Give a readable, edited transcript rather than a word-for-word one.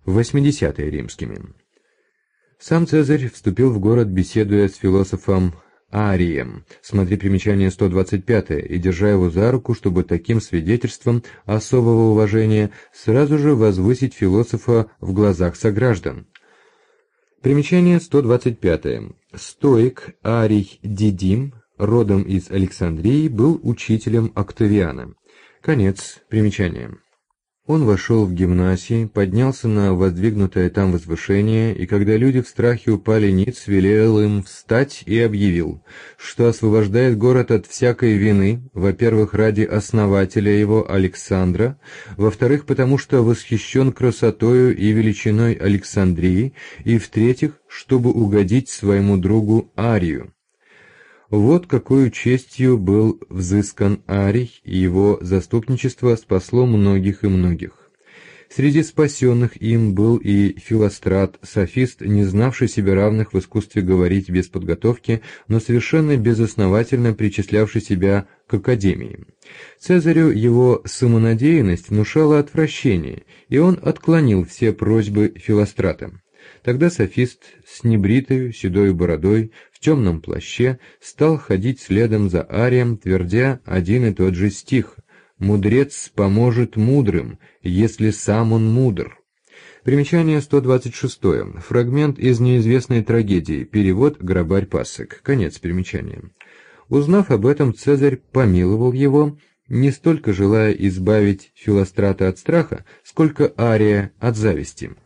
80-е римскими. Сам Цезарь вступил в город, беседуя с философом Арием, смотри примечание 125, и держа его за руку, чтобы таким свидетельством особого уважения сразу же возвысить философа в глазах сограждан. Примечание 125. Стоик Арий Дидим, родом из Александрии, был учителем Октавиана. Конец примечания. Он вошел в гимнасий, поднялся на воздвигнутое там возвышение, и когда люди в страхе упали ниц, велел им встать и объявил, что освобождает город от всякой вины, во-первых, ради основателя его Александра, во-вторых, потому что восхищен красотою и величиной Александрии, и в-третьих, чтобы угодить своему другу Арию. Вот какой честью был взыскан Арий, и его заступничество спасло многих и многих. Среди спасенных им был и Филострат, софист, не знавший себе равных в искусстве говорить без подготовки, но совершенно безосновательно причислявший себя к академии. Цезарю его самонадеянность внушала отвращение, и он отклонил все просьбы Филострата. Тогда софист с небритою седой бородой, в темном плаще, стал ходить следом за Арием, твердя один и тот же стих: «Мудрец поможет мудрым, если сам он мудр». Примечание 126. Фрагмент из неизвестной трагедии. Перевод Грабарь Пассек. Конец примечания. Узнав об этом, Цезарь помиловал его, не столько желая избавить Филострата от страха, сколько Ария от зависти.